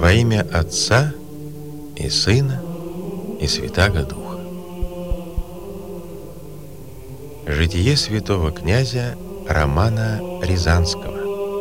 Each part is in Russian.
Во имя Отца и Сына и Святаго Духа. Житие святого князя Романа Рязанского.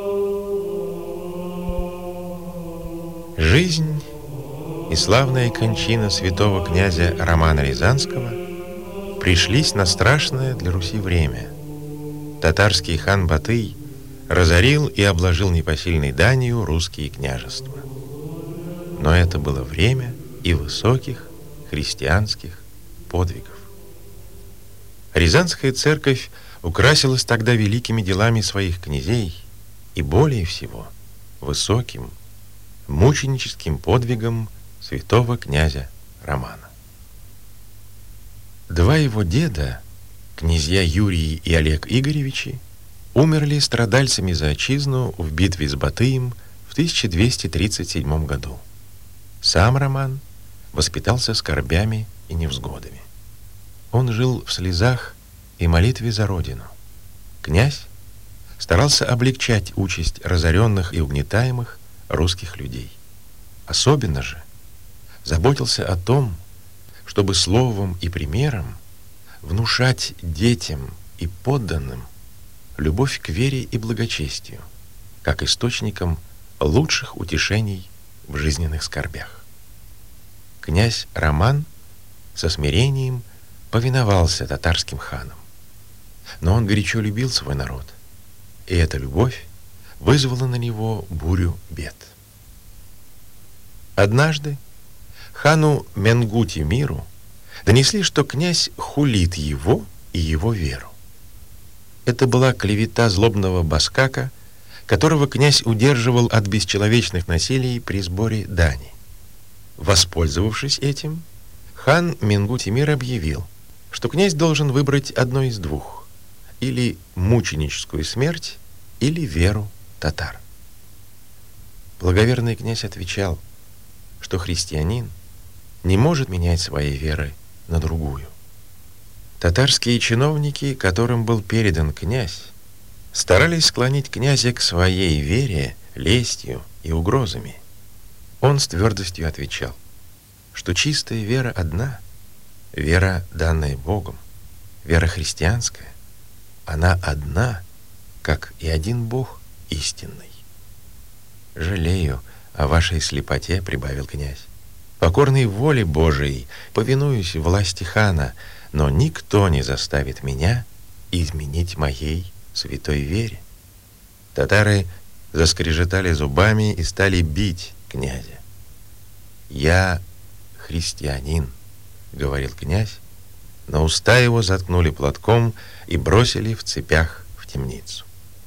Жизнь и славная кончина святого князя Романа Рязанского пришлись на страшное для Руси время. Татарский хан Батый разорил и обложил непосильной данью русские княжества. Но это было время и высоких христианских подвигов. Рязанская церковь украсилась тогда великими делами своих князей и более всего высоким мученическим подвигом святого князя Романа. Два его деда, князья Юрий и Олег Игоревичи, умерли страдальцами за отчизну в битве с Батыем в 1237 году. Сам Роман воспитался скорбями и невзгодами. Он жил в слезах и молитве за родину. Князь старался облегчать участь разоренных и угнетаемых русских людей. Особенно же заботился о том, чтобы словом и примером внушать детям и подданным любовь к вере и благочестию, как источником лучших утешений в жизненных скорбях. Князь Роман со смирением повиновался татарским ханам, но он горячо любил свой народ, и эта любовь вызвала на него бурю бед. Однажды хану Менгу-Тимиру донесли, что князь хулит его и его веру. Это была клевета злобного баскака, которого князь удерживал от бесчеловечных насилий при сборе дани. Воспользовавшись этим, хан Менгу-Тимир объявил, что князь должен выбрать одно из двух: или мученическую смерть, или веру татар. Благоверный князь отвечал, что христианин не может менять своей веры на другую. Татарские чиновники, которым был передан князь, старались склонить князя к своей вере лестью и угрозами. Он с твердостью отвечал, что чистая вера одна, вера, данная Богом, вера христианская, она одна, как и один Бог истинный. «Жалею о вашей слепоте», — прибавил князь. «Покорной воле Божией повинуюсь власти хана, но никто не заставит меня изменить моей святой вере». Татары заскрежетали зубами и стали бить князя. «Я христианин», — говорил князь, но уста его заткнули платком и бросили в цепях в темницу.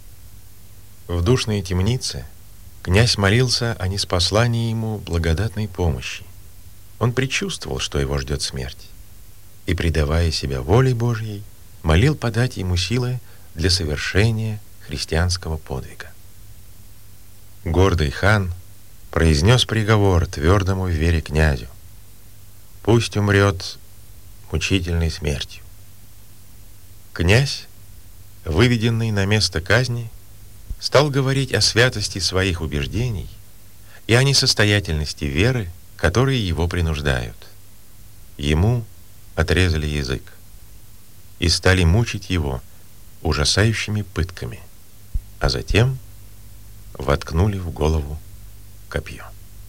В душной темнице князь молился о ниспослании ему благодатной помощи. Он предчувствовал, что его ждет смерть, и, предавая себя воле Божьей, молил подать ему силы для совершения христианского подвига. Гордый хан произнес приговор твердому в вере князю: «Пусть умрет мучительной смертью». Князь, выведенный на место казни, стал говорить о святости своих убеждений и о несостоятельности веры, которые его принуждают. Ему отрезали язык и стали мучить его ужасающими пытками, а затем воткнули в голову копье.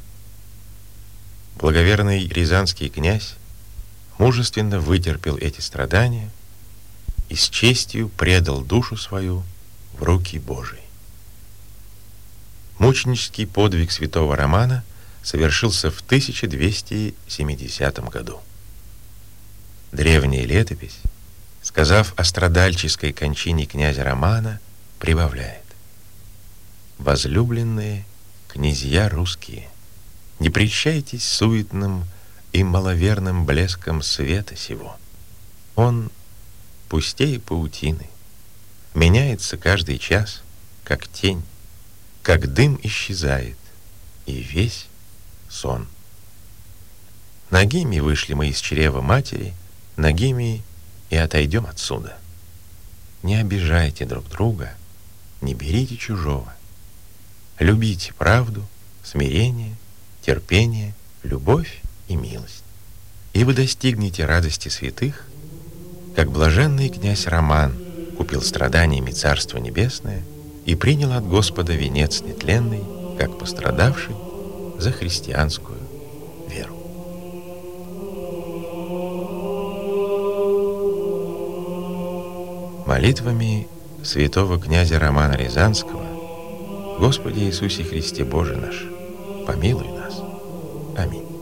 Благоверный рязанский князь мужественно вытерпел эти страдания и с честью предал душу свою в руки Божии. Мученический подвиг святого Романа совершился в 1270 году. Древняя летопись, сказав о страдальческой кончине князя Романа, прибавляет: «Возлюбленные князья русские, не прельщайтесь суетным и маловерным блеском света сего. Он пустее паутины, меняется каждый час, как тень, как дым исчезает, и весь сон. Нагими вышли мы из чрева матери, нагими и отойдем отсюда. Не обижайте друг друга, не берите чужого. Любите правду, смирение, терпение, любовь и милость. И вы достигнете радости святых, как блаженный князь Роман купил страданиями Царство Небесное и принял от Господа венец нетленный, как пострадавший за христианскую веру. Молитвами святого князя Романа Рязанского: Господи Иисусе Христе Боже наш, помилуй нас. Аминь.